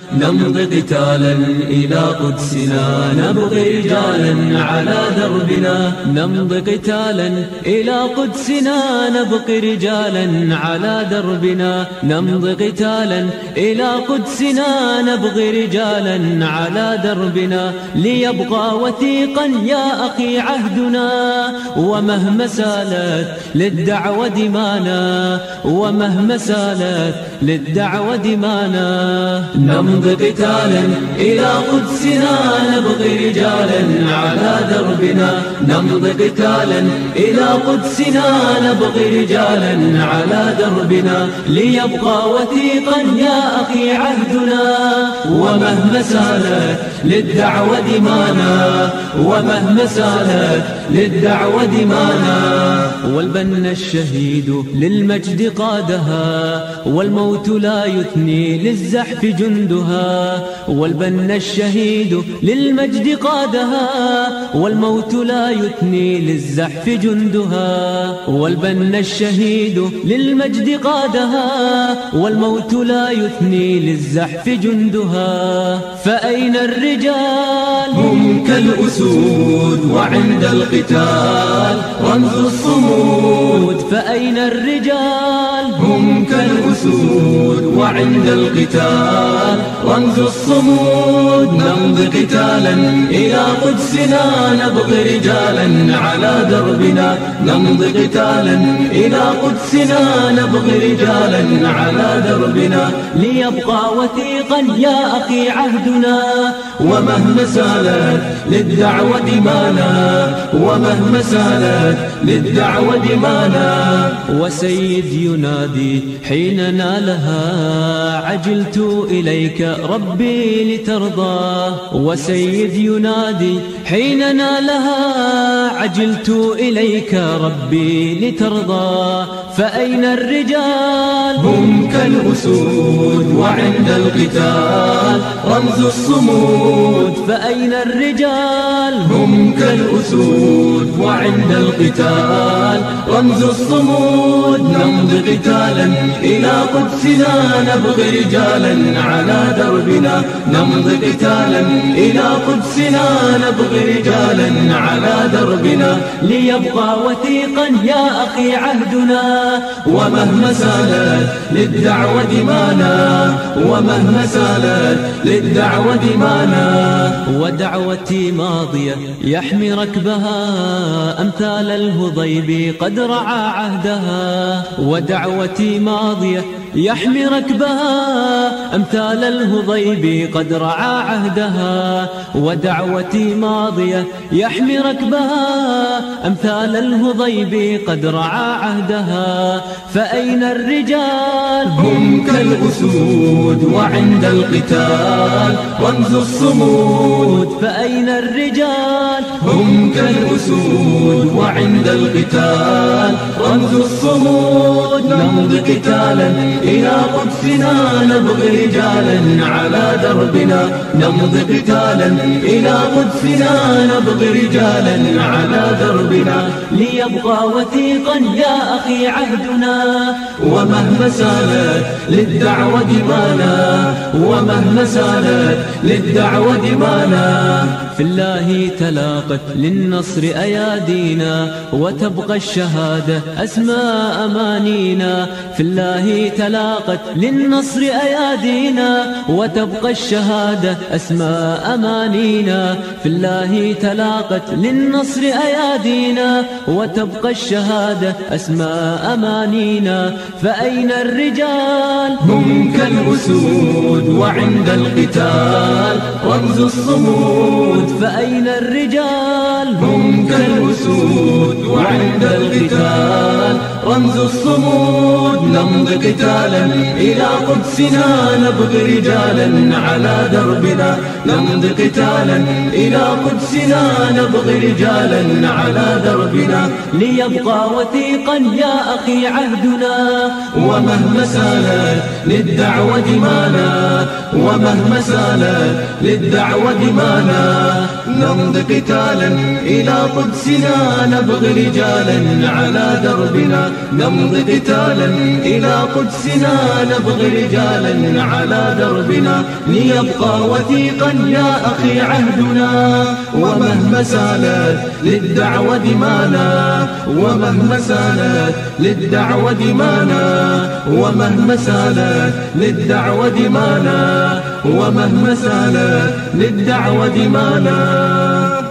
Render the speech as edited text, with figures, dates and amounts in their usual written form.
نمضي قتالا إلى قدسنا، نبغي رجالا على دربنا. نمضي قتالا إلى قدسنا، نبغي رجالا على دربنا. نمضي قتالا إلى قدسنا، نبغي رجالا على دربنا. ليبقى وثيقا يا أخي عهدنا، ومهما سالت للدعوة دمانا، ومهما سالت للدعوة دمانا. نمضي قتالا إلى قدسنا، نبغي رجالا على دربنا. نمضي قتالا إلى قدسنا، نبغي رجالا على دربنا. ليبقى وثيقا يا أخي عهدنا، ومهما سالت للدعوة دمانا، ومهما سالت للدعوة دمانا. والبن الشهيد للمجد قادها، والموت لا يثني للزحف جندها. والبن الشهيد للمجد قادها، والموت لا يثني للزحف جندها. والبن الشهيد للمجد قادها، والموت لا يثني للزحف جندها. فأين الرجال؟ هم كالأسود وعند القتال رمز الصمود. فأين الرجال؟ هم كالأسود وعند القتال رمز الصمود. نمضي قتالا إلى قدسنا، نبغي رجالا على دربنا. نمضي قتالا إلى قدسنا، نبغي رجالا على دربنا. ليبقى وثيقا يا أخي عهدنا، ومهما سالت للدعوة دمانا، ومهما سالت للدعوة دمانا. وسيد ينادي حين نالها، عجلت إليك ربي لترضى. وسيد ينادي حين نالها، عجلت إليك ربي لترضى. فأين الرجال؟ هم كالأسود وعند القتال رمز الصمود. فأين الرجال؟ هم كالأسود وعند القتال رمز الصمود. نمضي قتالا إلى قدسنا، نبغي رجالا على دربنا. نمضي قتالا إلى قدسنا، نبغي رجالا على دربنا. ليبقى وثيقا يا أخي عهدنا، ومهما سالت للدعوة دمانا، ومهما سالت للدعوة دمانا. ودعوتي ماضية يحمي ركبها، أمثال الهضيب قد رعى عهدها. ودعوتي ماضية يحمي ركبها، أمثال الهضيب قد رعى عهدها. ودعوتي ماضية يحمي ركبها، أمثال الهضيب قد رعى عهدها. فأين الرجال؟ هم كالأسود وعند القتال رمز الصمود. فأين الرجال؟ هم كالأسود وعند القتال رمز الصمود. نمضي قتالا إلى قدسنا، نبغي رجالا على دربنا. نمضي قتالا إلى قدسنا، نبغي رجالا على دربنا. ليبقى وثيقا يا أخي عهدنا، ومهما سالت للدعوة دمانا، ومهما سالت للدعوة دمانا. في الله تلاقت للنصر أيادينا، وتبقى الشهادة أسمى أمانينا. في الله تلاقت للنصر أيادينا، وتبقى الشهادة أسمى أمانينا. في الله تلاقت للنصر أيادينا، وتبقى الشهادة أسمى أمانينا. فأين الرجال؟ هم كالأسود وعند القتال رمز الصمود. فأين الرجال؟ هم كالأسود وعند القتال رمز الصمود. نمضي قتالا إلى قدسنا، نبغي رجالا على دربنا. نمضي قتالا إلى قدسنا، نبغي رجالا على دربنا. ليبقى وثيقا يا أخي عهدنا، ومهما سالت للدعوة دمانا، ومهما سالت للدعوة دمانا. نمضي قتالا إلى قدسنا، نبغي رجالا على دربنا. نمضي قتالا إلى قدسنا، قدسنا نبغي رجالا على دربنا ليبقى وثيقا يا أخي عهدنا. ومهما سالت للدعوة دمانا، ومهما سالت للدعوة دمانا، ومهما سالت للدعوة دمانا، ومهما سالت للدعوة دمانا.